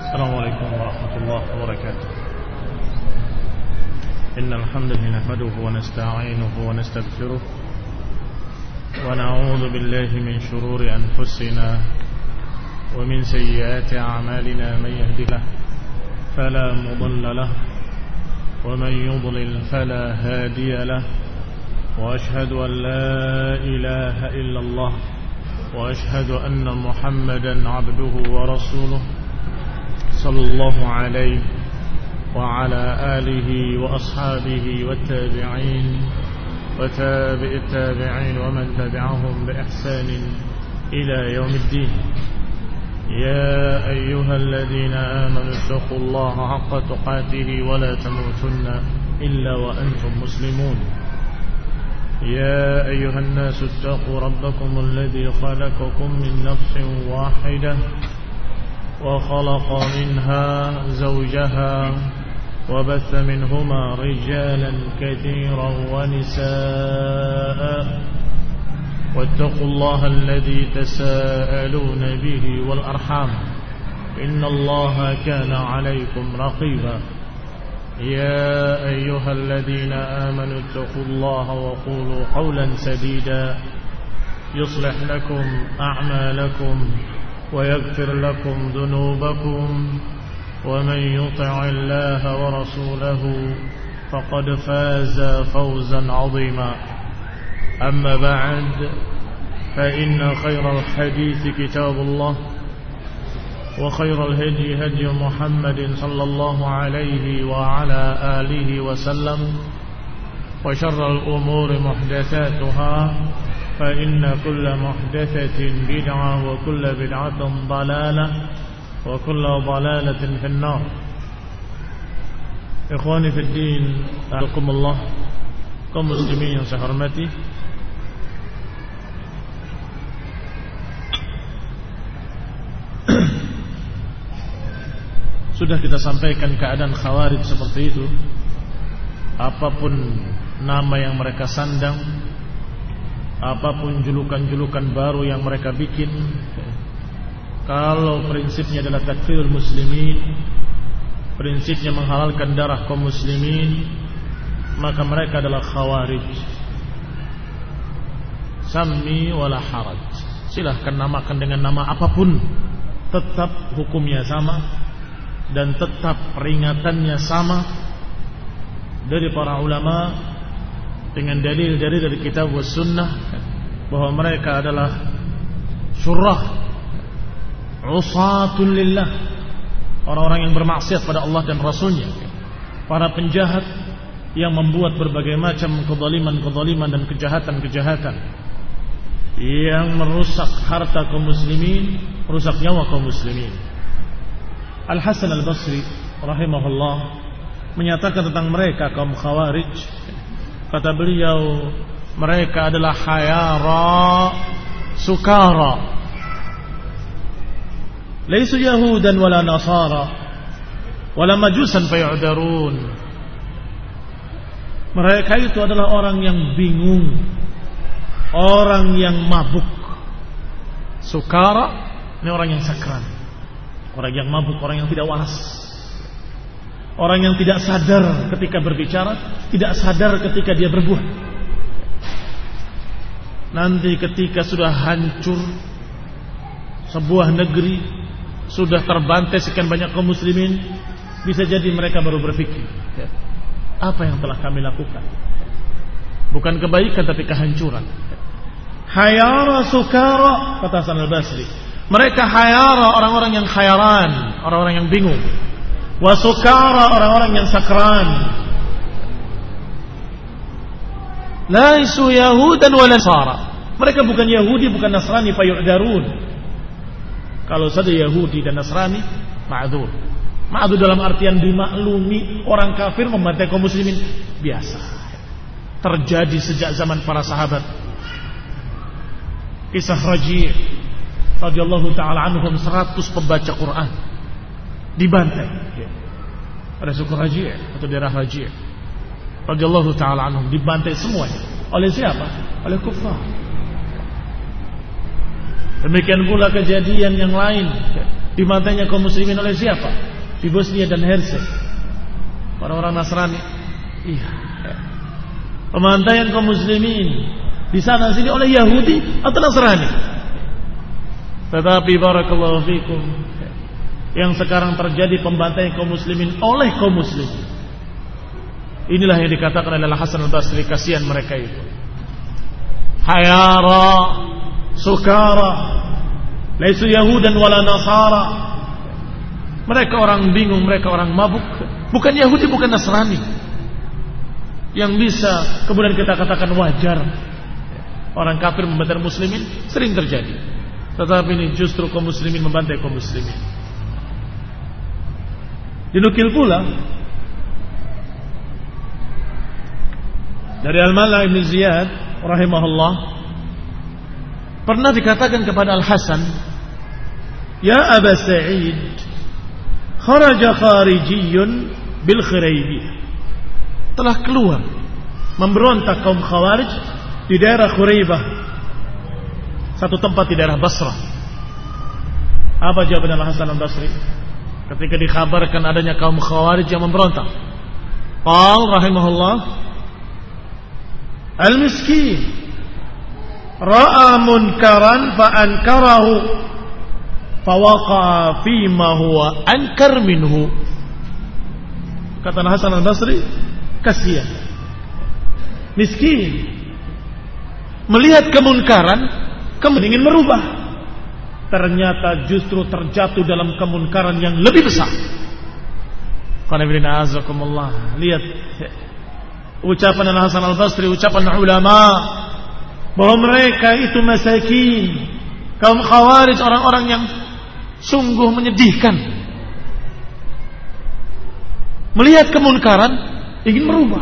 السلام عليكم ورحمة الله وبركاته. إن الحمد لله نحمده ونستعينه ونستغفره ونعوذ بالله من شرور أنفسنا ومن سيئات أعمالنا. من يهده الله فلا مضل له ومن يضلل فلا هادي له، وأشهد أن لا إله إلا الله وأشهد أن محمدا عبده ورسوله صلى الله عليه وعلى آله وأصحابه والتابعين وتابع التابعين ومن تبعهم بإحسان إلى يوم الدين. يا أيها الذين آمنوا اتقوا الله حق تقاته ولا تموتن إلا وأنتم مسلمون. يا أيها الناس اتقوا ربكم الذي خلقكم من نفس واحدة وخلق منها زوجها وبث منهما رجالا كثيرا ونساء، واتقوا الله الذي تساءلون به والأرحام إن الله كان عليكم رقيبا. يا أيها الذين آمنوا اتقوا الله وقولوا قولا سديدا يصلح لكم أعمالكم ويغفر لكم ذنوبكم، ومن يطع الله ورسوله فقد فاز فوزا عظيما. أما بعد، فإن خير الحديث كتاب الله، وخير الهدي هدي محمد صلى الله عليه وعلى آله وسلم، وشر الأمور محدثاتها، فإن كل محدثة بدعة وكل بدعة ضلالة وكل ضلالة في النار. Ikhwani fi din, azakumullah, kaum muslimin yang saya hormati, sudah kita sampaikan keadaan Khawarij seperti itu. Apapun nama yang mereka sandang, apapun julukan-julukan baru yang mereka bikin, kalau prinsipnya adalah takfirul muslimin, prinsipnya menghalalkan darah kaum muslimin, maka mereka adalah Khawarij. Sammi wala haraj, silahkan namakan dengan nama apapun, tetap hukumnya sama dan tetap peringatannya sama dari para ulama dengan dalil-dalil dari kitab was sunnah bahwa mereka adalah syurrah, usatun lillah, orang-orang yang bermaksiat pada Allah dan Rasulnya, para penjahat yang membuat berbagai macam kezaliman-kezaliman dan kejahatan-kejahatan yang merusak harta kaum muslimin, merusak nyawa kaum muslimin. Al-Hasan Al-Basri rahimahullah menyatakan tentang mereka kaum Khawarij, kata beliau, mereka adalah hayara sukara, laisu yahudan wala nasara wala majusan fayu'darun. Mereka itu adalah orang yang bingung, orang yang mabuk. Sukara ini orang yang sakran, orang yang mabuk, orang yang tidak waras, orang yang tidak sadar ketika berbicara, tidak sadar ketika dia berbuat. Nanti ketika sudah hancur sebuah negeri, sudah terbantai sekian banyak kaum muslimin, bisa jadi mereka baru berpikir, apa yang telah kami lakukan? Bukan kebaikan tapi kehancuran. Hayara sukara, kata Hasan Al-Basri, mereka hayara, orang-orang yang khayaran, orang-orang yang bingung. Wasukara, orang-orang yang sakran. Laisu yahudan wa nasara, mereka bukan Yahudi, bukan Nasrani, fayu'darun. Kalau saja Yahudi dan Nasrani, ma'dzur. Ma'dzur dalam artian dimaklumi, orang kafir membantai kaum muslimin biasa, terjadi sejak zaman para sahabat. Kisah Raji' radhiyallahu ta'ala anhum, 100 pembaca Quran dibantai pada suku Raji' atau daerah Raji' radhiyallahu ta'ala anhum, dibantai semuanya. Oleh siapa? Oleh kufar. Demikian pula kejadian yang lain Dibantainya kaum muslimin oleh siapa? Di Bosnia dan Hersek, orang-orang Nasrani. Iya. Pembantaian kaum muslimin di sana sini oleh Yahudi atau Nasrani. Tetapi barakallahu fikum, yang sekarang terjadi pembantaian kaum muslimin oleh kaum muslimin. Inilah yang dikatakan oleh Hasan al-Basri, kasihan mereka itu. Hayara, sukara, laisu yahudan wala nasara. Mereka orang bingung, mereka orang mabuk. Bukan Yahudi, bukan Nasrani. Yang bisa kemudian kita katakan wajar orang kafir membantai muslimin, sering terjadi. Tetapi ini justru kaum muslimin membantai kaum muslimin. Dinukil pula dari Al-Mala ibn Ziyad rahimahullah, pernah dikatakan kepada Al-Hasan, ya Aba Sa'id, kharaja kharijiyun bil Khuraybiyah. Telah keluar memberontak kaum Khawarij di daerah Khuraybah, satu tempat di daerah Basrah. Apa jawaban Al-Hasan al-Basri ketika dikabarkan adanya kaum Khawarij yang memberontak? Qal rahimahullah, al-miskin ra'a munkaran fa ankarahu fa waqa'a fi ma huwa ankar minhu. Kata Hasan al-Basri, kasihan miskin melihat kemunkaran, kemudian ingin merubah, ternyata justru terjatuh dalam kemunkaran yang lebih besar. Qanibina azakumullah. Lihat ucapan Al-Hasan al-Basri, ucapan ulama, bahwa mereka itu masakin, kaum Khawarij, orang-orang yang sungguh menyedihkan. Melihat kemunkaran, ingin merubah,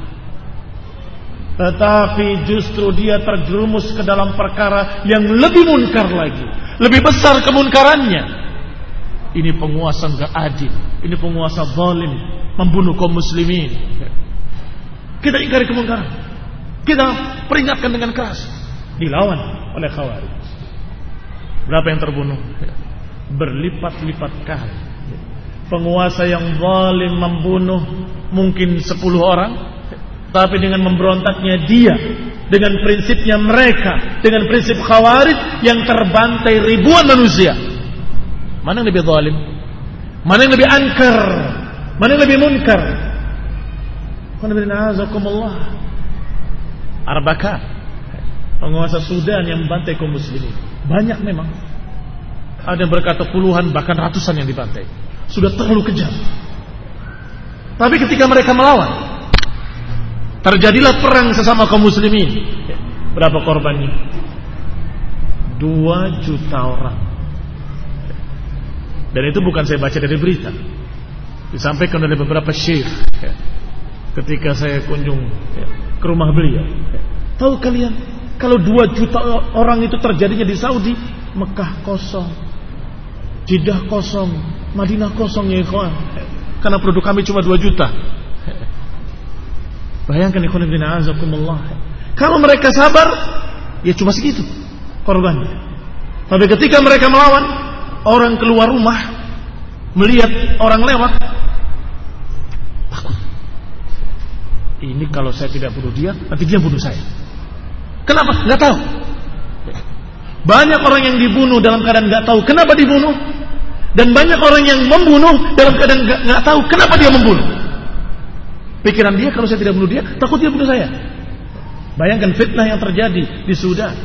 tetapi justru dia terjerumus ke dalam perkara yang lebih munkar lagi, lebih besar kemunkarannya. Ini penguasa enggak adil, ini penguasa zalim, membunuh kaum muslimin. Kita ingkari kemunkaran, kita peringatkan dengan keras, dilawan oleh Khawarij. Berapa yang terbunuh? Berlipat-lipat kali. Penguasa yang zalim membunuh mungkin 10 orang, tapi dengan memberontaknya dia, dengan prinsipnya mereka, dengan prinsip Khawarij yang terbantai ribuan manusia. Mana yang lebih zalim? Mana yang lebih ankar? Mana yang lebih munkar? Arbakan, penguasa Sudan yang membantai kaum muslimin. Banyak memang. Ada yang berkata puluhan bahkan ratusan yang dibantai. Sudah terlalu kejam. Tapi ketika mereka melawan, terjadilah perang sesama kaum muslimin. Berapa korbannya? 2 juta orang. Dan itu bukan saya baca dari berita, disampaikan oleh beberapa syekh ketika saya kunjung ke rumah beliau. Tahu kalian, kalau 2 juta orang itu terjadinya di Saudi, Mekah kosong, Jeddah kosong, Madinah kosong, ya ikhwan. Karena penduduk kami cuma 2 juta. Bayangkan ikhwan ibn a'azakumullah. Kalau mereka sabar, ya cuma segitu korbannya. Tapi ketika mereka melawan, orang keluar rumah melihat orang lewat, takut. Ini kalau saya tidak bunuh dia, nanti dia bunuh saya. Kenapa? Nggak tahu. Banyak orang yang dibunuh dalam keadaan nggak tahu kenapa dibunuh, dan banyak orang yang membunuh dalam keadaan nggak tahu kenapa dia membunuh. Pikiran dia, kalau saya tidak bunuh dia, takut dia bunuh saya. Bayangkan fitnah yang terjadi di Sudan.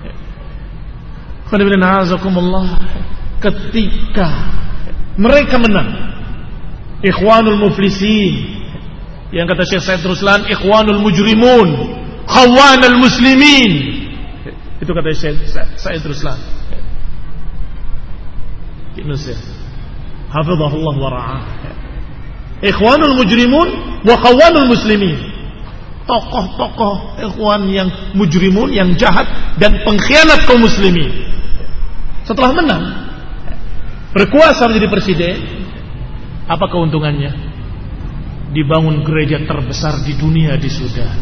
Ketika mereka menang, Ikhwanul Muflisin, yang kata Syekh Said Ruslan, Ikhwanul Mujrimun, Khawanul Muslimin. Itu kata Syekh Said Ruslan. Hafizahullah wa ra'ah. Ikhwanul Mujrimun wa Khawanul Muslimin. Tokoh-tokoh ikhwan yang mujrimun, yang jahat dan pengkhianat kaum muslimin. Setelah menang, berkuasa menjadi presiden, apa keuntungannya? Dibangun gereja terbesar di dunia di Sudan,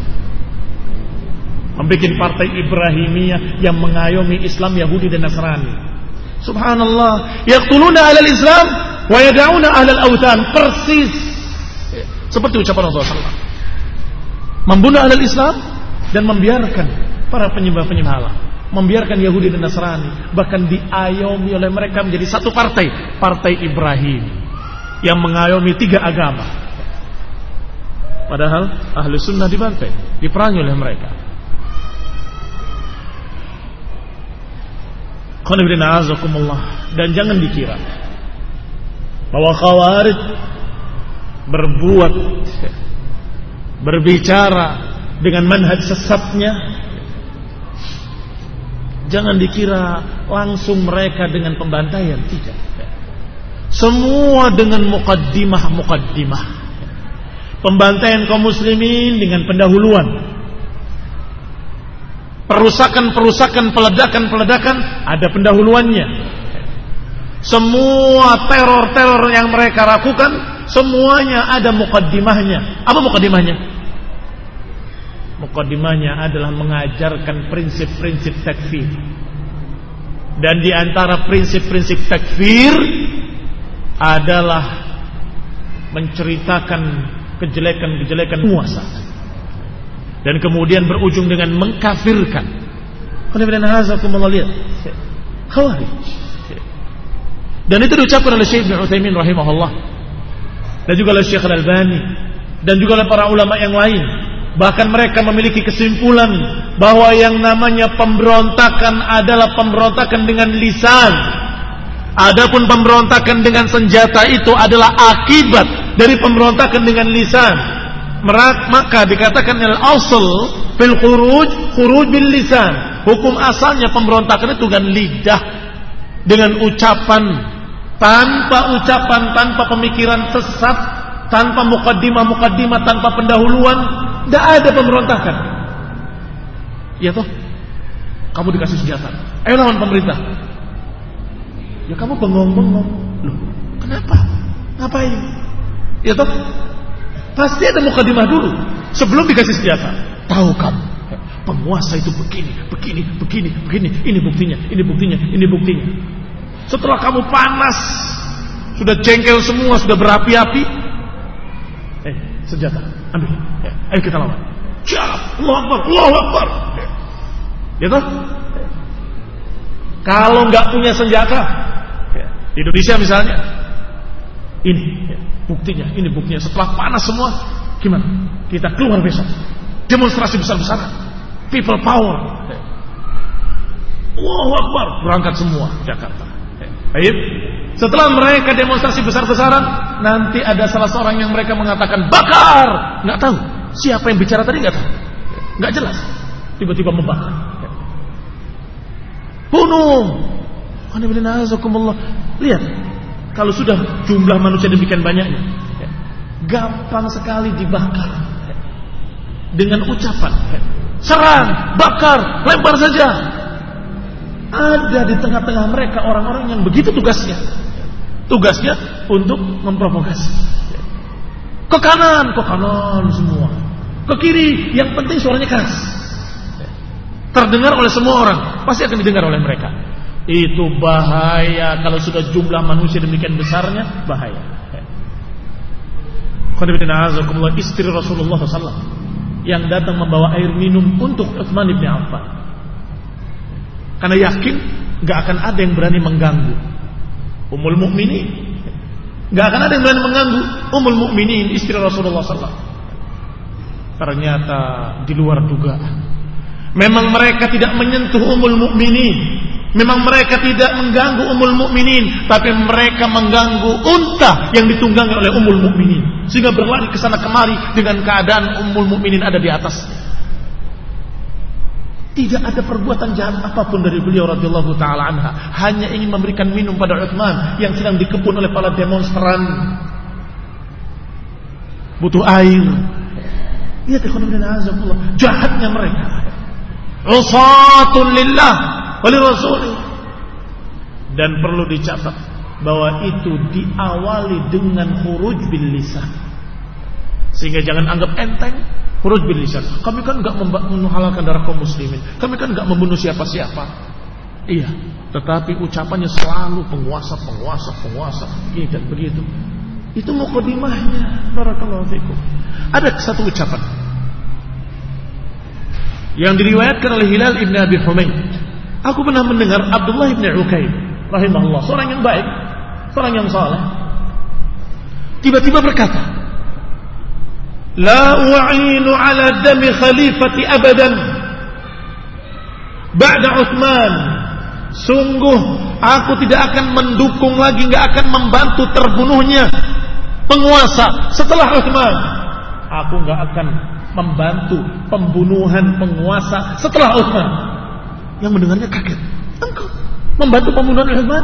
membuat partai Ibrahimiyah yang mengayomi Islam, Yahudi dan Nasrani. Subhanallah, yaqtuluna ahlal Islam wa yad'una ahlal awthan. Persis seperti ucapan Rasulullah SAW. Membunuh ahlal Islam dan membiarkan para penyembah-penyembah Allah, membiarkan Yahudi dan Nasrani, bahkan diayomi oleh mereka menjadi satu partai, Partai Ibrahim, yang mengayomi 3 agama. Padahal ahli sunnah dibantai, diperangi oleh mereka. Dan jangan dikira bahwa Khawarij berbuat, berbicara dengan manhaj sesatnya. Jangan dikira langsung mereka dengan pembantaian, tidak. Semua dengan muqaddimah. Pembantaian kaum muslimin dengan pendahuluan. Perusakan, peledakan ada pendahuluannya. Semua teror yang mereka lakukan, semuanya ada muqaddimahnya. Apa muqaddimahnya? Muqaddimahnya adalah mengajarkan prinsip-prinsip takfir. Dan di antara prinsip-prinsip takfir adalah menceritakan kejelekan-kejelekan penguasa, dan kemudian berujung dengan mengkafirkan. Khawarij. Dan itu diucapkan oleh Syekh Ibnu Utsaimin rahimahullah, dan juga oleh Syekh Al-Albani, dan juga oleh para ulama yang lain. Bahkan mereka memiliki kesimpulan bahwa yang namanya pemberontakan adalah pemberontakan dengan lisan. Adapun pemberontakan dengan senjata itu adalah akibat dari pemberontakan dengan lisan. Maka dikatakan al-asl fil khuruj bil lisan. Hukum asalnya pemberontakan itu dengan lidah, dengan ucapan, tanpa pemikiran sesat, tanpa muqaddimah, tanpa pendahuluan, tidak ada pemberontakan. Ya toh, kamu dikasih senjata, ayo lawan pemerintah. Ya kamu bengong-bengong. Loh, kenapa? Ngapain? Ya toh, pasti ada muqaddimah dulu sebelum dikasih senjata. Tahu kamu, penguasa itu begini. Ini buktinya. Setelah kamu panas, sudah jengkel semua, sudah berapi-api, senjata, ambil. Ayo kita lawan. Siap, Allahu Akbar. Ya toh? Kalau nggak punya senjata, di Indonesia misalnya, ini buktinya. Setelah panas semua, gimana? Kita keluar besok, demonstrasi besar-besaran, people power. Allahu Akbar, berangkat semua Jakarta. Baik. Setelah mereka demonstrasi besar-besaran, nanti ada salah seorang yang mereka mengatakan bakar. Nggak tahu siapa yang bicara tadi, nggak tahu, nggak jelas. Tiba-tiba membakar, bunuh. Lihat, kalau sudah jumlah manusia demikian banyaknya, gampang sekali dibakar dengan ucapan serang, bakar, lempar saja. Ada di tengah-tengah mereka orang-orang yang begitu tugasnya untuk memprovokasi. Ke kanan semua, ke kiri, yang penting suaranya keras, terdengar oleh semua orang, pasti akan didengar oleh mereka. Itu bahaya. Kalau sudah jumlah manusia demikian besarnya, bahaya. Istri Rasulullah SAW yang datang membawa air minum untuk Utsman bin Affan, karena yakin gak akan ada yang berani mengganggu Ummul Mukminin. Gak akan ada yang berani mengganggu Ummul Mukminin, istri Rasulullah SAW. Ternyata di luar dugaan, memang mereka tidak menyentuh Ummul Mukminin, memang mereka tidak mengganggu Ummul Mukminin, tapi mereka mengganggu unta yang ditunggangi oleh Ummul Mukminin, sehingga berlari ke sana kemari dengan keadaan Ummul Mukminin ada di atasnya. Tidak ada perbuatan jahat apapun dari beliau radhiyallahu taala anha, hanya ingin memberikan minum pada Utsman yang sedang dikepung oleh para demonstran, butuh air. Lihat jahatnya mereka. Usatun lillah wa lirrasul. Dan perlu dicatat bahwa itu diawali dengan khuruj bil lisan, sehingga jangan anggap enteng. Khuruj bil lisan, kami kan enggak menghalalkan darah kaum muslimin, kami kan enggak membunuh siapa-siapa. Iya, tetapi ucapannya selalu penguasa, ini dan begitu. Itu mukadimahnya. Barakallahu fikum. Ada satu ucapan yang diriwayatkan oleh Hilal ibn Abi Humaid. Aku pernah mendengar Abdullah ibn Ukaid rahimahullah, seorang yang baik, seorang yang saleh, tiba-tiba berkata, La u'inu ala dami khalifati abadan ba'da Utsman. Sungguh aku tidak akan mendukung lagi, gak akan membantu terbunuhnya penguasa setelah Utsman. Aku gak akan membantu pembunuhan penguasa setelah Utsman. Yang mendengarnya kaget. Engkau membantu pembunuhan Utsman?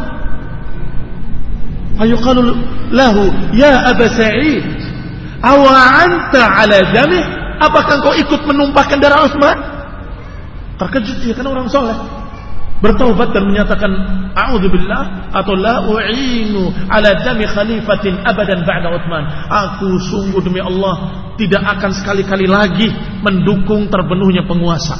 Ayuqalu lahu ya Aba Sa'id, awa anta ala damih? Apakah engkau ikut menumpahkan darah Utsman? Terkejut dia, karena orang soleh, bertaubat dan menyatakan a'udzubillah atau la u'inu ala dami khalifatin abadan ba'da Utsman. Aku sungguh demi Allah tidak akan sekali-kali lagi mendukung terbunuhnya penguasa.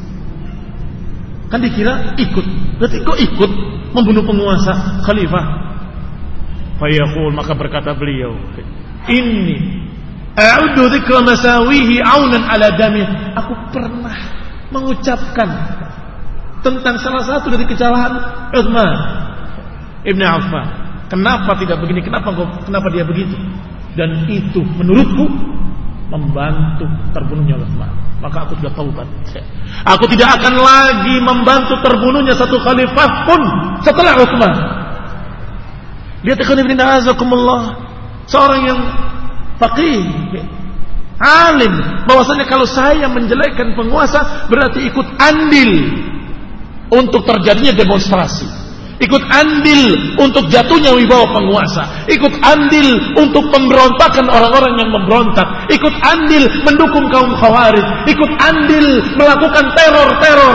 Kan dikira ikut, berarti kok ikut membunuh penguasa khalifah. Fayaqul, maka berkata beliau, inni a'udzu dzikra masawihi aunan ala dami. Aku pernah mengucapkan tentang salah satu dari kesalahan Utsman Ibn Affan. Kenapa tidak begini? Kenapa dia begitu? Dan itu menurutku membantu terbunuhnya Utsman. Maka aku sudah taubat. Aku tidak akan lagi membantu terbunuhnya satu khalifah pun setelah Utsman. Lihat ikhwan ibn a'azakumullah, seorang yang faqih, alim, bahwasanya kalau saya menjelekkan penguasa berarti ikut andil untuk terjadinya demonstrasi, ikut andil untuk jatuhnya wibawa penguasa, ikut andil untuk pemberontakan orang-orang yang memberontak, ikut andil mendukung kaum khawarij, ikut andil melakukan teror-teror.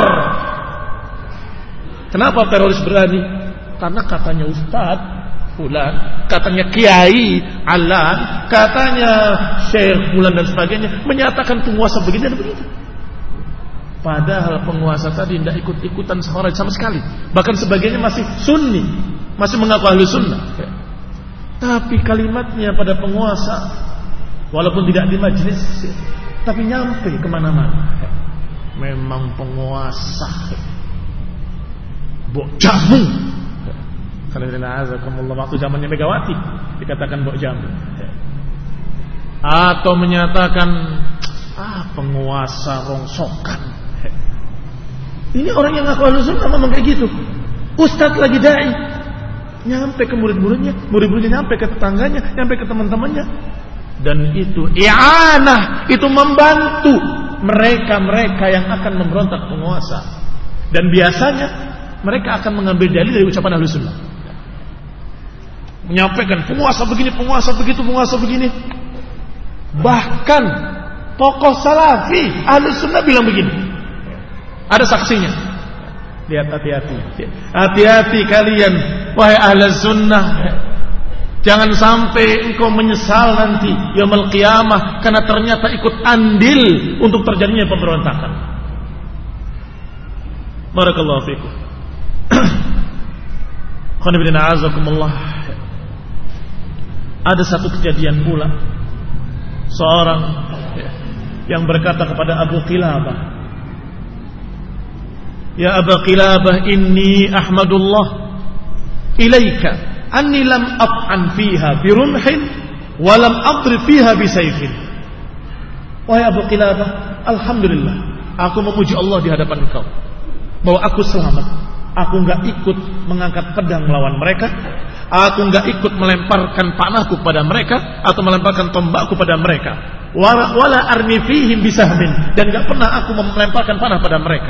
Kenapa teroris berani? Karena katanya Ustadz Fulan, katanya Kiai Alan, katanya Syekh Fulan dan sebagainya menyatakan penguasa begini dan begitu. Padahal penguasa tadi tidak ikut-ikutan seorang sama sekali. Bahkan sebagiannya masih sunni, masih mengaku ahli sunnah. Tapi kalimatnya pada penguasa, walaupun tidak di majelis, tapi nyampe kemana-mana. Memang penguasa bok jamu. Kalau waktu zamannya Megawati dikatakan bok jamu. Atau menyatakan penguasa rongsokan. Ini orang yang ngaku ahli sunnah ngomong kayak gitu. Ustadz lagi dai, nyampe ke murid-muridnya, murid-muridnya nyampe ke tetangganya, nyampe ke teman-temannya. Dan itu i'anah, itu membantu mereka-mereka yang akan memberontak penguasa. Dan biasanya mereka akan mengambil dalil dari ucapan ahli sunnah, menyampaikan penguasa begini, penguasa begitu, penguasa begini. Bahkan tokoh salafi ahli sunnah bilang begini, ada saksinya. Lihat, hati-hati kalian wahai ahli sunnah, jangan sampai engkau menyesal nanti yaumul qiyamah karena ternyata ikut andil untuk terjadinya pemberontakan. Barakallahu fikum. Qanibina azakumullah. Ada satu kejadian pula, seorang yang berkata kepada Abu Qilabah, ya Abu Qilabah, inni ahmadullah ilaika anni lam at'an fiha birumhin wa lam adrib fiha bisayfin. Wahai Abu Qilabah, alhamdulillah, aku memuji Allah di hadapan engkau bahwa aku selamat. Aku enggak ikut mengangkat pedang melawan mereka, aku enggak ikut melemparkan panahku pada mereka atau melemparkan tombakku pada mereka. Wala armi fihim bisahmin, dan enggak pernah aku melemparkan panah pada mereka.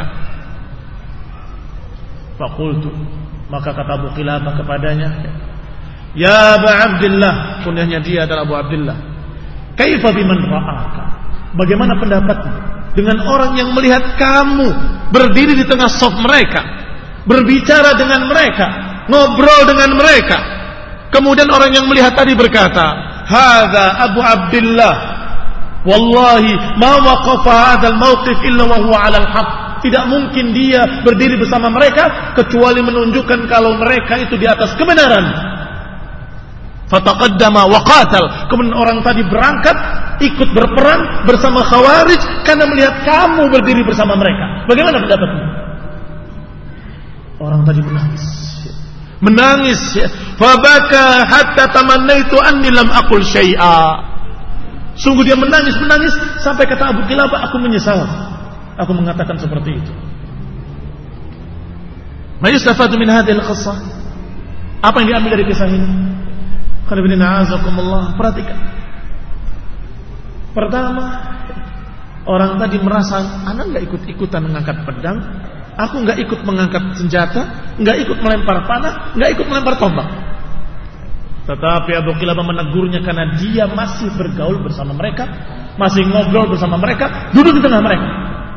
Faqultu, maka kata Abu Qilabah kepadanya, ya Abu Abdullah, kunyahnya dia adalah Abu Abdullah, kaifa biman ra'aka, bagaimana pendapatmu dengan orang yang melihat kamu berdiri di tengah shaf mereka, berbicara dengan mereka, ngobrol dengan mereka, kemudian orang yang melihat tadi berkata, hadza Abu Abdullah, wallahi ma waqafa hadzal mawqif illa wa huwa 'ala al-haq. Tidak mungkin dia berdiri bersama mereka kecuali menunjukkan kalau mereka itu di atas kebenaran. Fataqaddama wa qatal. Kemudian orang tadi berangkat ikut berperang bersama Khawarij karena melihat kamu berdiri bersama mereka. Bagaimana pendapatmu? Orang tadi menangis. Fabaka hatta tamannaitu anni lam aqul syai'a. Sungguh dia menangis sampai kata Abu Qilabah, aku menyesal aku mengatakan seperti itu. Ma yustafadu min hadhihi al-qissah? Apa yang diambil dari kisah ini? Perhatikan. Pertama, orang tadi merasa anak enggak ikut-ikutan mengangkat pedang, aku enggak ikut mengangkat senjata, enggak ikut melempar panah, enggak ikut melempar tombak. Tetapi Abu Qilabah menegurnya karena dia masih bergaul bersama mereka, masih ngobrol bersama mereka, duduk di tengah mereka.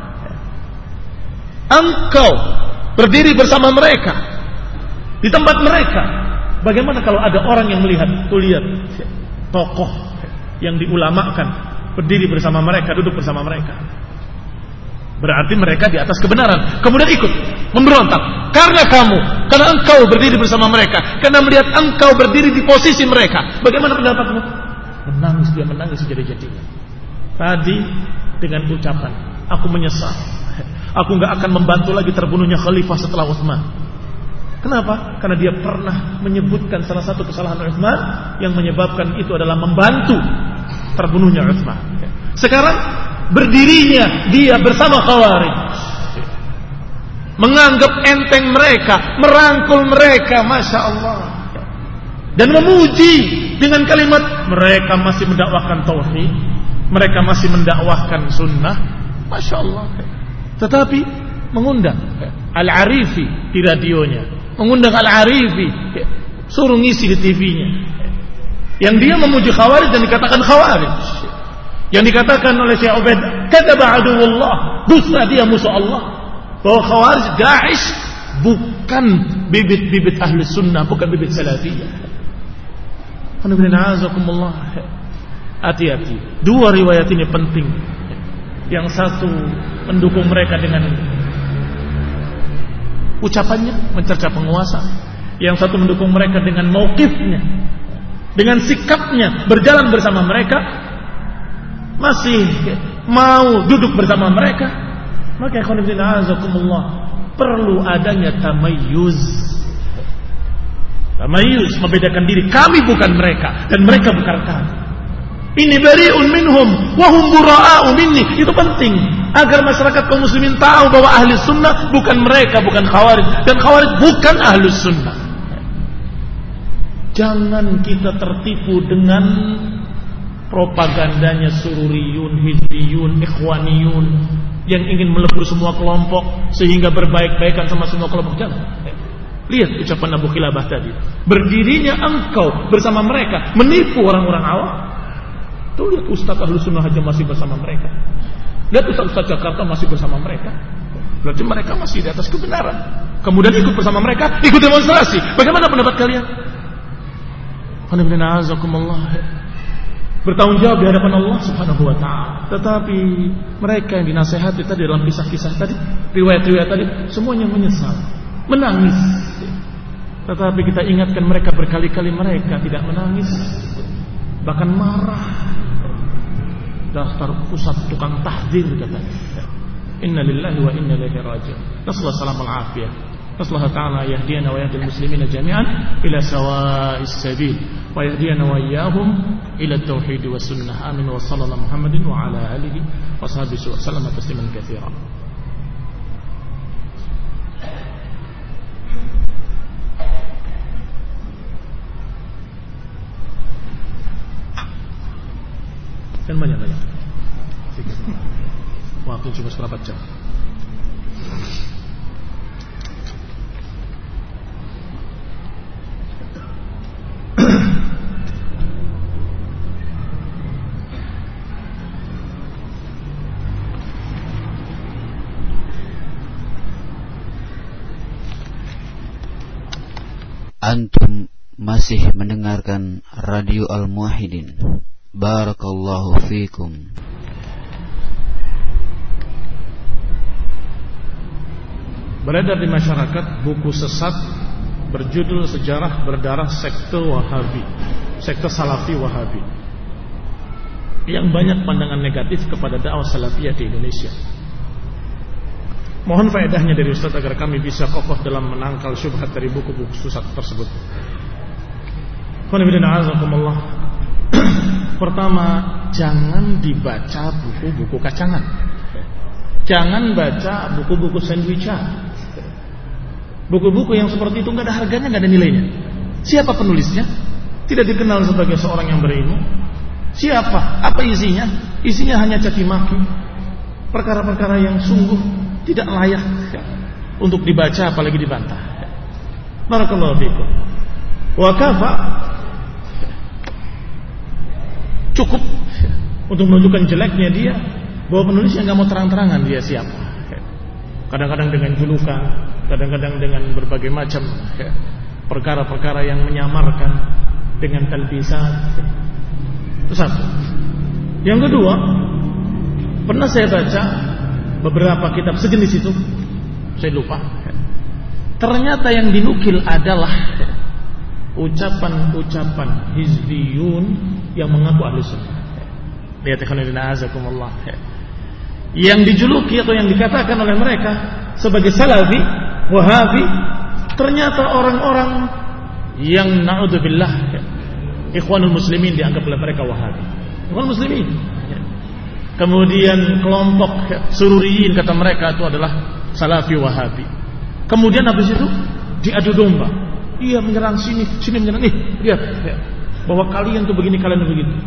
Engkau berdiri bersama mereka di tempat mereka. Bagaimana kalau ada orang yang melihat, tuh lihat tokoh yang diulamakan berdiri bersama mereka, duduk bersama mereka. Berarti mereka di atas kebenaran. Kemudian ikut memberontak karena kamu, karena engkau berdiri bersama mereka, karena melihat engkau berdiri di posisi mereka. Bagaimana pendapatmu? Dia menangis jadi-jadinya. Tadi dengan ucapan, aku menyesal, aku enggak akan membantu lagi terbunuhnya khalifah setelah Utsman. Kenapa? Karena dia pernah menyebutkan salah satu kesalahan Utsman yang menyebabkan itu adalah membantu terbunuhnya Utsman. Sekarang berdirinya dia bersama Khawarij, menganggap enteng mereka, merangkul mereka, Masya Allah, dan memuji dengan kalimat mereka masih mendakwahkan tauhid, mereka masih mendakwahkan sunnah, Masya Allah. Tetapi mengundang Al-Arifi di radionya, mengundang Al-Arifi suruh ngisi di TV-nya, yang dia memuji Khawarij dan dikatakan Khawarij, yang dikatakan oleh Syekh Ubaid, kadzaba aduwullah, dusta dia musuh Allah, bahwa Khawarij Daesh bukan bibit-bibit ahli sunnah, bukan bibit salafiyah. Hati-hati. Dua riwayat ini penting. Yang satu mendukung mereka dengan ucapannya mencerca penguasa, yang satu mendukung mereka dengan mauqifnya, dengan sikapnya berjalan bersama mereka, masih mau duduk bersama mereka. Maka perlu adanya tamayyuz, membedakan diri. Kami bukan mereka dan mereka bukan kami. Ini bari'un minhum wa hum bura'a'u minni. Itu penting agar masyarakat kaum muslimin tahu bahwa ahli sunnah bukan mereka, bukan Khawarij, dan Khawarij bukan ahli sunnah. Jangan kita tertipu dengan propagandanya sururiyun, hizbiyun, ikhwaniyun yang ingin melebur semua kelompok sehingga berbaik-baikan sama semua kelompok. Jangan. Lihat ucapan Abu Qilabah tadi, berdirinya engkau bersama mereka, menipu orang-orang awam. Tuh lihat Ustaz Ahlu Sunnah aja masih bersama mereka, lihat Ustaz Jakarta masih bersama mereka. Berarti mereka masih di atas kebenaran. Kemudian ikut bersama mereka, ikut demonstrasi. Bagaimana pendapat kalian? Bertanggung jawab di hadapan Allah Subhanahu wa ta'ala. Tetapi mereka yang dinasehati tadi dalam kisah-kisah tadi, riwayat-riwayat tadi, semuanya menyesal, menangis. Tetapi kita ingatkan mereka berkali-kali, mereka tidak menangis, bahkan marah. Daftar pusat tukang tahdir katanya. Inna lillahi wa inna ilaihi raji'un. Nasallahu salamul afiyah. Nasallahu ta'ala yahdiyana wa yahdil muslimina jami'an ila sawa'is sabil wa yahdiyana wa iyyahum ila tauhid wa sunnah. Amin wa sallallahu Muhammadin wa ala alihi wa sahbihi wa sallama tasliman katsiran. Dan banyak-banyak. Waktu cuma seberapa jam. Antum masih mendengarkan Radio Al-Muwahhidin. Barakallahu fikum. beredar di masyarakat buku sesat berjudul Sejarah Berdarah Sekte Wahabi, Sekte Salafi Wahabi, yang banyak pandangan negatif kepada dakwah salafiyah di Indonesia. Mohon faedahnya dari Ustaz agar kami bisa kokoh dalam menangkal syubhat dari buku-buku sesat tersebut. Pertama, jangan dibaca buku-buku kacangan. Jangan baca buku-buku sandwichan. Buku-buku yang seperti itu nggak ada harganya, nggak ada nilainya. Siapa penulisnya? Tidak dikenal sebagai seorang yang berilmu. Siapa? Apa isinya? Isinya hanya caci maki, perkara-perkara yang sungguh tidak layak untuk dibaca, apalagi dibantah. Barakallahu fiikum. Wa kafa, cukup untuk menunjukkan jeleknya dia, bahwa penulisnya nggak mau terang-terangan dia siapa. Kadang-kadang dengan julukan, kadang-kadang dengan berbagai macam perkara-perkara yang menyamarkan dengan talbisat. Itu satu. Yang kedua, pernah saya baca beberapa kitab sejenis itu, saya lupa. Ternyata yang dinukil adalah ucapan-ucapan hizbiyun yang mengaku ahli sunnah. Lihat ikhwanina azakumullah. Yang dijuluki atau yang dikatakan oleh mereka sebagai salafi, wahabi, ternyata orang-orang yang na'udzubillah ikhwanul muslimin dianggap oleh mereka wahabi. Ikhwanul muslimin. Kemudian kelompok sururiyin kata mereka itu adalah salafi wahabi. Kemudian habis itu diadu domba. Iya menyerang sini menyerang nih. Lihat bahwa kalian tuh begini, kalian tuh begitu.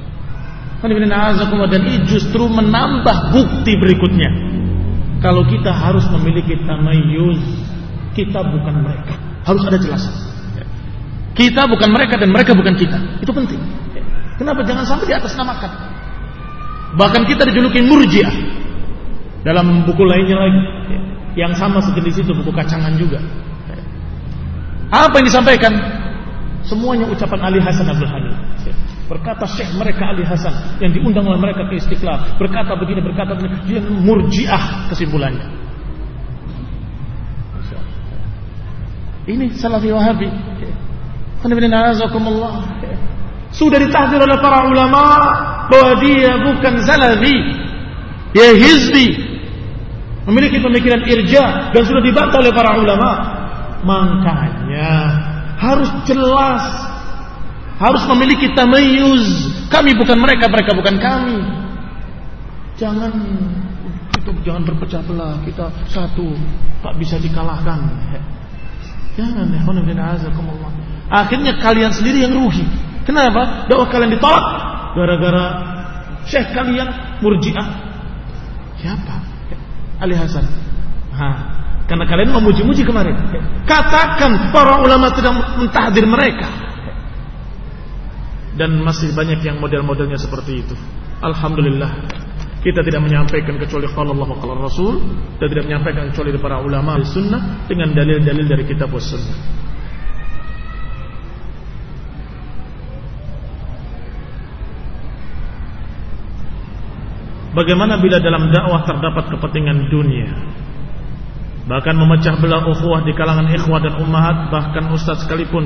Dan ini justru menambah bukti berikutnya. Kalau kita harus memiliki tamayyuz, kita bukan mereka. Harus ada jelasan. Kita bukan mereka dan mereka bukan kita. Itu penting. Kenapa? Jangan sampai di atas namakan. Bahkan kita dijuluki murji'ah. Dalam buku lainnya lagi yang sama sejenis itu, buku kacangan juga. Apa yang disampaikan? Semuanya ucapan Ali Hasan Abdul Hamid. Berkata Syekh mereka Ali Hasan yang diundang oleh mereka ke Istiqlal, berkata begini, berkata begini. Dia murji'ah kesimpulannya. Ini salafi wahabi. Sudah ditahdir oleh para ulama bahwa dia bukan salafi, dia hizbi, memiliki pemikiran irja, dan sudah dibantah oleh para ulama. Makanya harus jelas, harus memiliki tamayyuz. Kami bukan mereka, mereka bukan kami. Jangan berpecah belah. Kita satu, tak bisa dikalahkan. Jangan. Akhirnya kalian sendiri yang rugi. Kenapa? Dakwah kalian ditolak gara-gara syekh kalian murji'ah. Siapa? Ali Hasan. Karena kalian memuji-muji kemarin. Katakan para ulama sedang mentahdir mereka. Dan masih banyak yang model-modelnya seperti itu. Alhamdulillah, kita tidak menyampaikan kecuali qala Allah wa qala Rasul, dan tidak menyampaikan kecuali dari para ulama sunnah dengan dalil-dalil dari kitab was sunnah. Bagaimana bila dalam dakwah terdapat kepentingan dunia, bahkan memecah belah ukhuwah di kalangan ikhwah dan ummahat, bahkan ustaz sekalipun.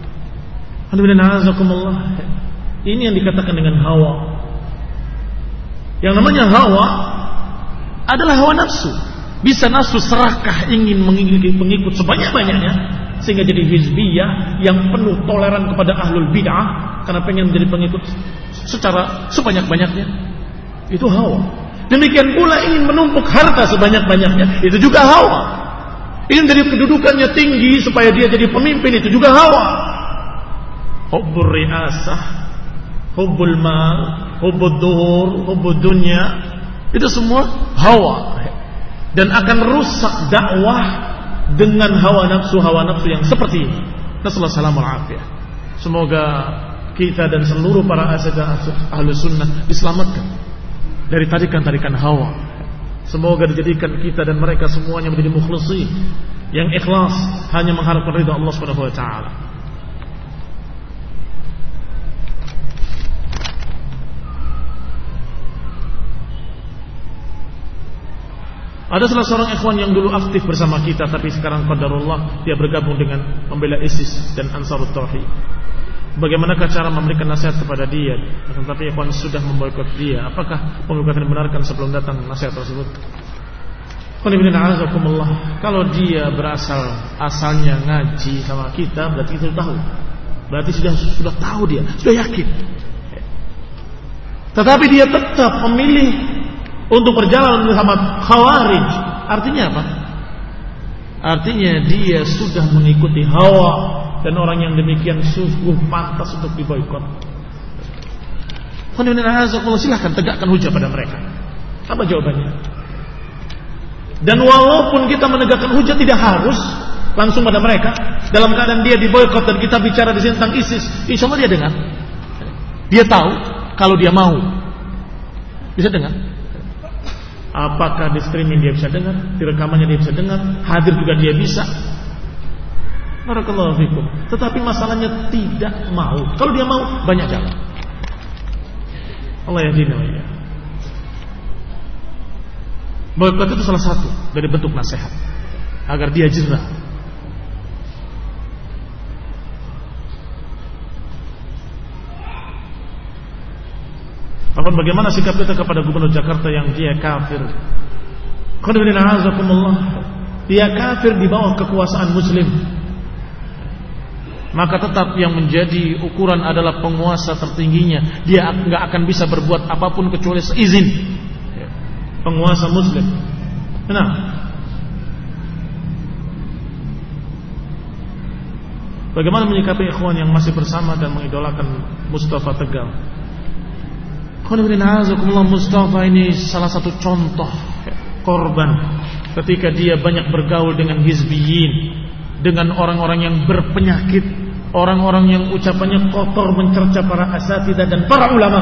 Ini yang dikatakan dengan hawa. Yang namanya hawa adalah hawa nafsu. Bisa nafsu serakah ingin mengikuti pengikut sebanyak-banyaknya, sehingga jadi hizbiyah yang penuh toleran kepada ahlul bid'ah karena pengen menjadi pengikut secara sebanyak-banyaknya. Itu hawa. Demikian pula ingin menumpuk harta sebanyak-banyaknya, itu juga hawa. Ingin jadi kedudukannya tinggi supaya dia jadi pemimpin, itu juga hawa. Hubbur riasah, hubbul mal, hubbud duhur, hubbud dunya, itu semua hawa. Dan akan rusak dakwah dengan hawa nafsu yang seperti ini. Nasallahu salamul afiyah. Semoga kita dan seluruh para asatidzah Ahlus Sunnah diselamatkan dari tarikan-tarikan hawa. Semoga dijadikan kita dan mereka semuanya menjadi mukhlisin yang ikhlas, hanya mengharapkan ridha Allah Subhanahu wa taala. Ada salah seorang ikhwan yang dulu aktif bersama kita, tapi sekarang qadarullah dia bergabung dengan pembela ISIS dan Ansarut Tauhid. Bagaimanakah cara memberikan nasihat kepada dia? Tetapi ikhwan sudah memboikot dia. Apakah pemboikotan dibenarkan sebelum datang nasihat tersebut? Kalau dia asalnya ngaji sama kita, berarti kita tahu. Berarti sudah tahu dia, sudah yakin. Tetapi dia tetap memilih untuk berjalan bersama Khawarij. Artinya apa? Artinya dia sudah mengikuti hawa, dan orang yang demikian sungguh pantas untuk diboikot. Silahkan tegakkan hujah pada mereka. Apa jawabannya? Dan walaupun kita menegakkan hujah tidak harus langsung pada mereka. Dalam keadaan dia diboikot dan kita bicara di sini tentang ISIS, insya Allah dia dengar. Dia tahu kalau dia mau bisa dengar. Apakah di streaming dia bisa dengar, di rekamannya dia bisa dengar, hadir juga dia bisa. Barakallahu fikum. Tetapi masalahnya tidak mau. Kalau dia mau, banyak jalan. Allah yahdina wa iyyakum. Boikot itu salah satu dari bentuk nasihat agar dia jerah. Apakah bagaimana sikap kita kepada Gubernur Jakarta yang dia kafir? Dia kafir di bawah kekuasaan Muslim. Maka tetap yang menjadi ukuran adalah penguasa tertingginya. Dia nggak akan bisa berbuat apapun kecuali seizin penguasa Muslim. Nah, bagaimana menyikapi ikhwan yang masih bersama dan mengidolakan Mustafa Tegal? Mustafa ini salah satu contoh korban ketika dia banyak bergaul dengan hizbiyin, dengan orang-orang yang berpenyakit, orang-orang yang ucapannya kotor mencerca para asatidzah dan para ulama,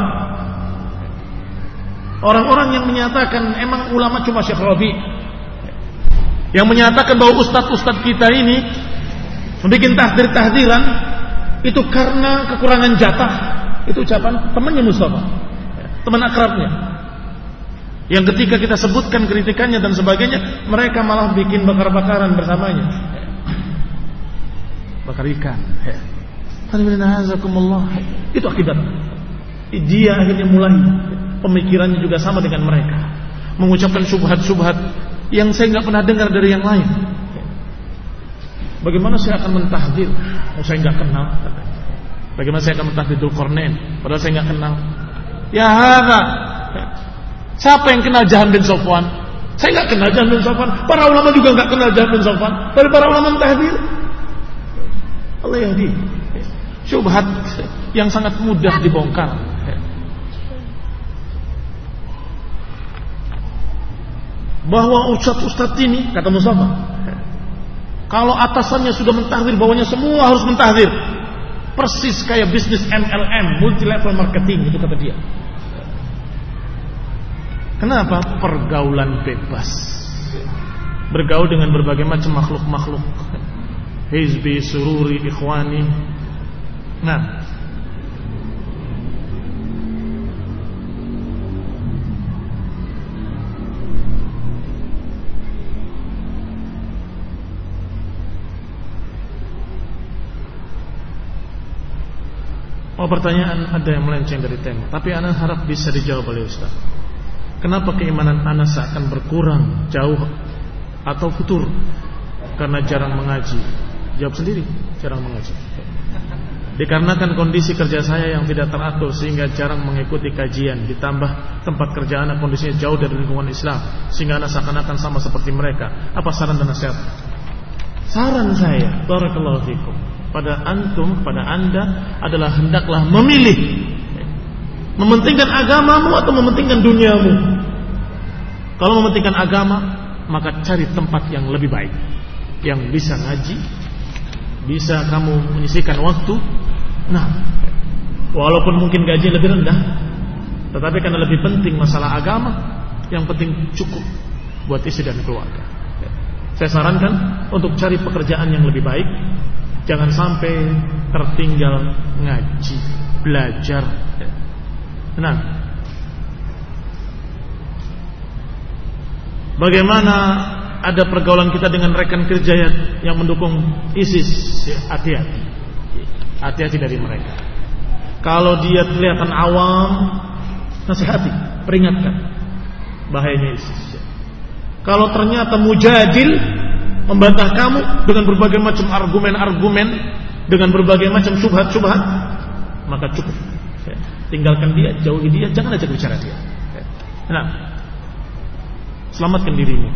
orang-orang yang menyatakan emang ulama cuma Syekh Rabi, yang menyatakan bahwa ustadz-ustadz kita ini membuat tahdir-tahdiran itu karena kekurangan jatah. Itu ucapan temannya Mustafa, teman akrabnya, yang ketika kita sebutkan kritikannya dan sebagainya, mereka malah bikin bakar-bakaran bersamanya, bakar ikan. Itu akibat dia akhirnya mulai pemikirannya juga sama dengan mereka, mengucapkan syubhat-syubhat yang saya nggak pernah dengar dari yang lain. Bagaimana saya akan mentahdir? Saya nggak kenal. Bagaimana saya akan mentahdir Dzulqarnain padahal saya nggak kenal? Ya hadza, siapa yang kenal Jahm bin Safwan? Saya nggak kenal Jahm bin Safwan. Para ulama juga nggak kenal Jahm bin Safwan. Dari para ulama mentahdir. Allah yahdi. Syubhat yang sangat mudah dibongkar. Bahwa ustadz ini, kata Mustafa, kalau atasannya sudah mentahdir, bawahnya semua harus mentahdir. Persis kayak bisnis MLM, multi level marketing, itu kata dia. Kenapa? Pergaulan bebas, bergaul dengan berbagai macam makhluk-makhluk, hizbi, sururi, ikhwani. Nah, pertanyaan ada yang melenceng dari tema, tapi ana harap bisa dijawab oleh Ustaz. Kenapa keimanan ana seakan berkurang jauh atau futur? Karena jarang mengaji. Jawab sendiri, jarang mengaji. Dikarenakan kondisi kerja saya yang tidak teratur sehingga jarang mengikuti kajian, ditambah tempat kerja ana kondisinya jauh dari lingkungan Islam, sehingga ana seakan-akan sama seperti mereka. Apa saran dan nasihat? Saran saya, barakallahu fikum, pada antum, pada anda adalah hendaklah memilih, mementingkan agamamu atau mementingkan duniamu. Kalau mementingkan agama, maka cari tempat yang lebih baik, yang bisa ngaji, bisa kamu menyisihkan waktu. Nah, walaupun mungkin gaji lebih rendah, tetapi karena lebih penting masalah agama, yang penting cukup buat istri dan keluarga. Saya sarankan untuk cari pekerjaan yang lebih baik. Jangan sampai tertinggal ngaji, belajar. Nah, Bagaimana ada pergaulan kita dengan rekan kerja yang mendukung ISIS? Hati-hati. Hati-hati dari mereka. Kalau dia kelihatan awam, nasihati, peringatkan bahayanya ISIS. Kalau ternyata mujadil, membantah kamu dengan berbagai macam argumen-argumen, dengan berbagai macam syubhat-syubhat, maka cukup. Tinggalkan dia, jauhi dia, jangan ajak bicara dia. Nah, selamatkan dirimu.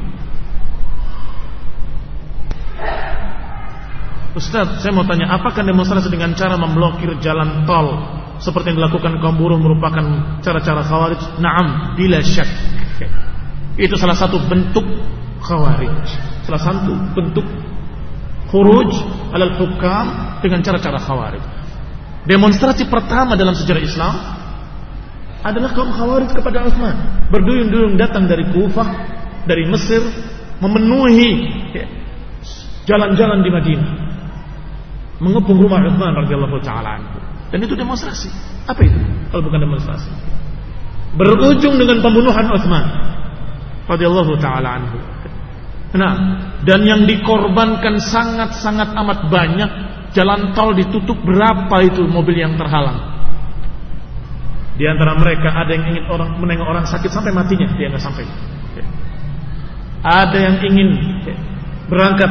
Ustaz, saya mau tanya, apakah demonstrasi dengan cara memblokir jalan tol seperti yang dilakukan kaum buruh merupakan cara-cara khawarij? Naam, bila syak. Itu salah satu bentuk khawarij, salah satu bentuk khuruj alal hukam dengan cara-cara khawarij. Demonstrasi pertama dalam sejarah Islam adalah kaum khawarij kepada Utsman, berduyun-duyun datang dari Kufah, dari Mesir, memenuhi jalan-jalan di Madinah, mengepung rumah Utsman radhiyallahu taala anhu. Dan itu demonstrasi. Apa itu kalau bukan demonstrasi? Berujung dengan pembunuhan Utsman radhiyallahu taala anhu. Nah, dan yang dikorbankan sangat-sangat amat banyak. Jalan tol ditutup, berapa itu mobil yang terhalang? Di antara mereka ada yang ingin menengok orang sakit sampai matinya, dia nggak sampai. Ada yang ingin berangkat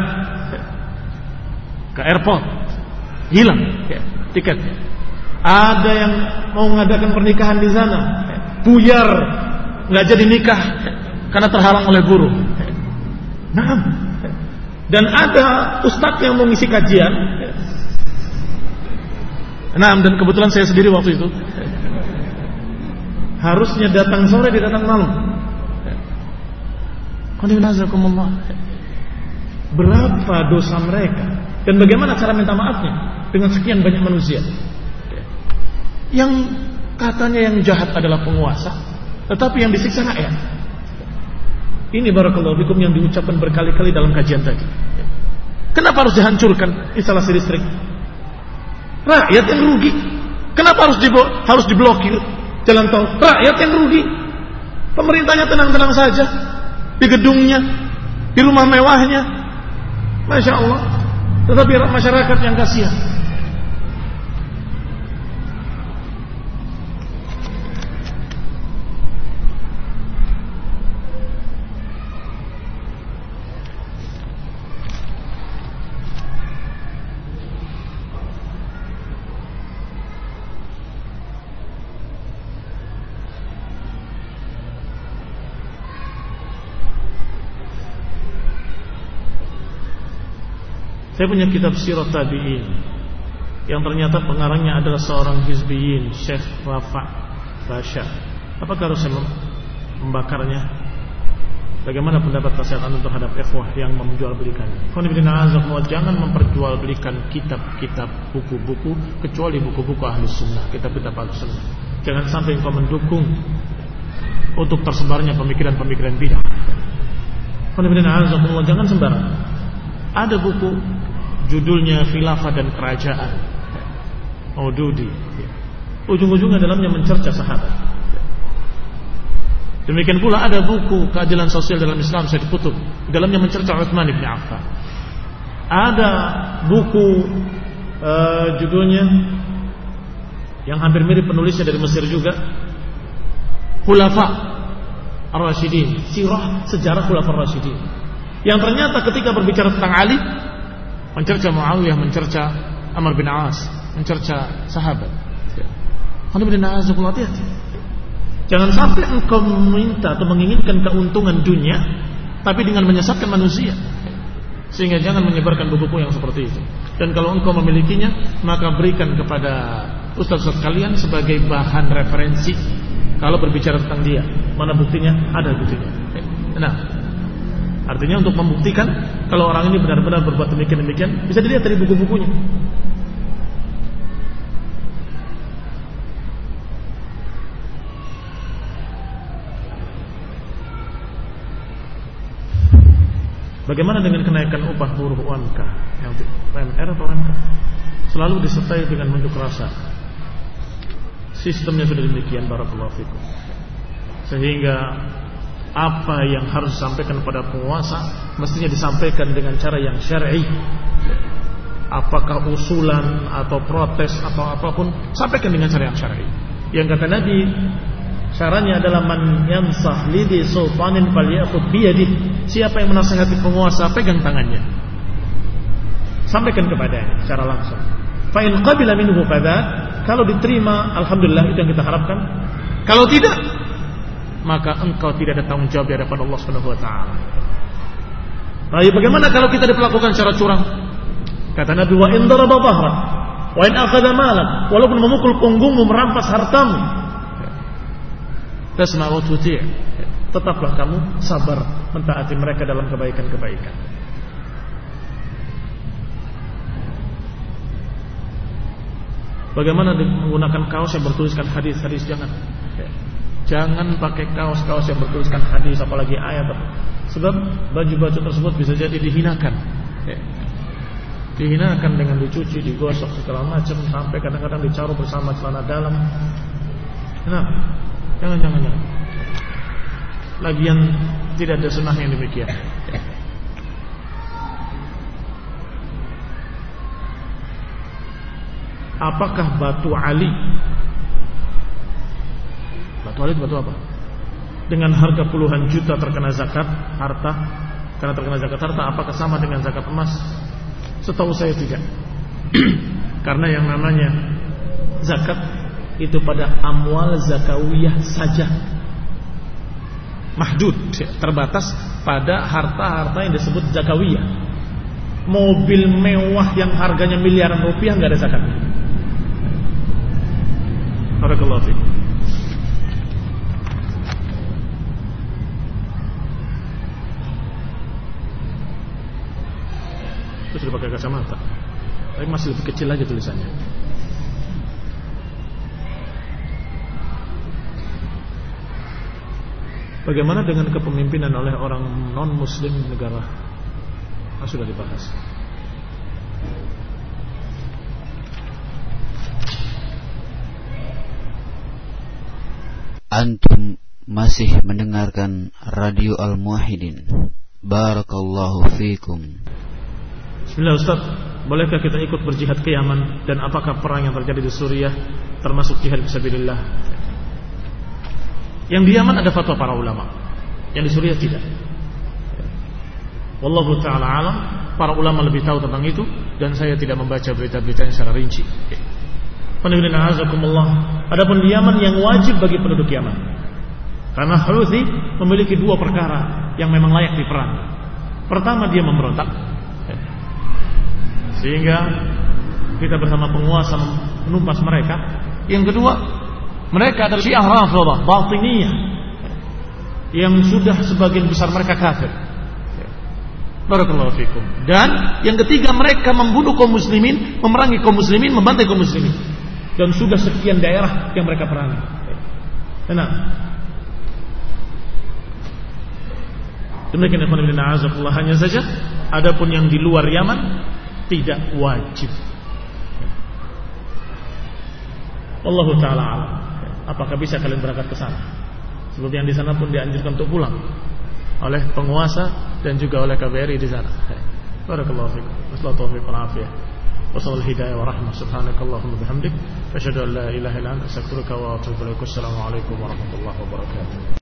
ke airport, hilang tiketnya. Ada yang mau mengadakan pernikahan di sana, buyar, nggak jadi nikah karena terhalang oleh buruh. Nah, dan ada ustadz yang mengisi kajian. Nah, dan kebetulan saya sendiri waktu itu harusnya datang sore, dia datang malam. Berapa dosa mereka dan bagaimana cara minta maafnya dengan sekian banyak manusia? Yang katanya yang jahat adalah penguasa, tetapi yang disiksa rakyat. Ini barakallahu fikum yang diucapkan berkali-kali dalam kajian tadi. Kenapa harus dihancurkan instalasi listrik? Rakyat yang rugi. Kenapa harus diblokir jalan tol? Rakyat yang rugi. Pemerintahnya tenang-tenang saja di gedungnya, di rumah mewahnya, masya Allah. Tetapi masyarakat yang kasihan. Saya punya kitab Sirah Tabi'in yang ternyata pengarangnya adalah seorang hizbiyin, Syekh Rafa' Basha. Apakah harus saya membakarnya? Bagaimana pendapat nasihat Anda terhadap ikhwah yang menjualbelikannya? Jangan memperjualbelikan kitab-kitab, buku-buku, kecuali buku-buku ahli sunnah, kitab-kitab ahli sunnah. Jangan sampai engkau mendukung untuk tersebarnya pemikiran-pemikiran bidah. Jangan sembarang. Ada buku judulnya Khilafah dan Kerajaan, Maududi. Ujung-ujungnya dalamnya mencerca sahabat. Demikian pula ada buku Keadilan Sosial dalam Islam, Sayyid Qutb, dalamnya mencerca Utsman bin Affan. Ada buku judulnya yang hampir mirip penulisnya dari Mesir juga, Khulafa Ar-Rasyidin, Sirah Sejarah Khulafa Ar-Rasyidin. Yang ternyata ketika berbicara tentang Ali, mencerca Muawiyah, mencerca Amr bin As, mencerca sahabat. Jangan sampai engkau meminta atau menginginkan keuntungan dunia, tapi dengan menyesatkan manusia. Sehingga jangan menyebarkan buku-buku yang seperti itu. Dan kalau engkau memilikinya, maka berikan kepada ustaz-ustaz kalian sebagai bahan referensi. Kalau berbicara tentang dia, mana buktinya? Ada buktinya. Nah, artinya untuk membuktikan kalau orang ini benar-benar berbuat demikian, bisa dilihat dari buku-bukunya. Bagaimana dengan kenaikan upah buruh UMK, yang UMR atau UMK? Selalu disertai dengan unjuk rasa. Sistemnya sudah demikian, barakallahu fikum. Sehingga apa yang harus disampaikan kepada penguasa mestinya disampaikan dengan cara yang syar'i. Apakah usulan atau protes atau apapun, sampaikan dengan cara yang syar'i. Yang kata Nabi, caranya adalah man yansah lidhi sultanin falyakhudh biyadihi. Siapa yang menasihati penguasa, pegang tangannya, sampaikan kepadanya secara langsung. Fa in qabila minhu fadha, kalau diterima alhamdulillah, itu yang kita harapkan. Kalau tidak, maka engkau tidak ada tanggung jawab di hadapan Allah Subhanahu wa taala. Lalu bagaimana kalau kita diperlakukan secara curang? Kata Nabi, wa in daraba dhahrak wa in akhadha malak, walaupun memukul punggungmu, merampas hartamu, tasma' wa tuti', tetaplah kamu sabar mentaati mereka dalam kebaikan-kebaikan. Bagaimana menggunakan kaos yang bertuliskan hadis-hadis? Jangan pakai kaos-kaos yang bertuliskan hadis, apalagi ayat. Sebab baju-baju tersebut bisa jadi dihinakan. Dihinakan dengan dicuci, digosok segala macam, sampai kadang-kadang dicaruh bersama celana dalam. Nah, jangan. Lagian tidak ada sunnah yang demikian. Apakah batu Ali? Batu Ali itu batu apa? Dengan harga puluhan juta terkena zakat harta. Karena terkena zakat harta, apakah sama dengan zakat emas? Setahu saya tidak. Karena yang namanya zakat itu pada amwal zakawiyah saja, mahdud, terbatas pada harta-harta yang disebut zakawiyah. Mobil mewah yang harganya miliaran rupiah nggak ada zakatnya. Barakallahu fiik. Itu sudah pakai kacamata, tapi masih lebih kecil lagi tulisannya. Bagaimana dengan kepemimpinan oleh orang non-muslim di negara? Sudah dibahas. Antum masih mendengarkan Radio Al-Muwahhidin. Barakallahu fiikum. Bismillah Ustaz, bolehkah kita ikut berjihad ke Yaman? Dan apakah perang yang terjadi di Suriah termasuk jihad fisabilillah? Yang di Yaman ada fatwa para ulama, yang di Suriah tidak. Wallahu ta'ala alam, para ulama lebih tahu tentang itu, dan saya tidak membaca berita-beritanya secara rinci. Adapun di Yaman yang wajib bagi penduduk Yaman, karena Houthi memiliki dua perkara yang memang layak diperangi. Pertama, dia memberontak, sehingga kita bersama penguasa menumpas mereka. Yang kedua, mereka adalah Syiah Rafidhah Batiniyah yang sudah sebagian besar mereka kafir. Barakallahu fikum. Dan yang ketiga, mereka membunuh kaum muslimin, memerangi kaum muslimin, membantai kaum muslimin. Dan sudah sekian daerah yang mereka perangi. Nah, demikian ikhwan fillah, a'azakumullah. Hanya saja adapun yang di luar Yaman tidak wajib. Wallahu ta'ala alam. Apakah bisa kalian berangkat ke sana? Sebab yang di sana pun dianjurkan untuk pulang oleh penguasa dan juga oleh KBRI di sana. Barakallahu fiikum. Wassalatu taufiq wal afiyah. Wassallallahu hidayah wa rahmah. Subhanakallahumma bihamdik, asyhadu an la ilaha illa anta, astaghfiruka wa atubu ilaik. Assalamu alaikum warahmatullahi wabarakatuh.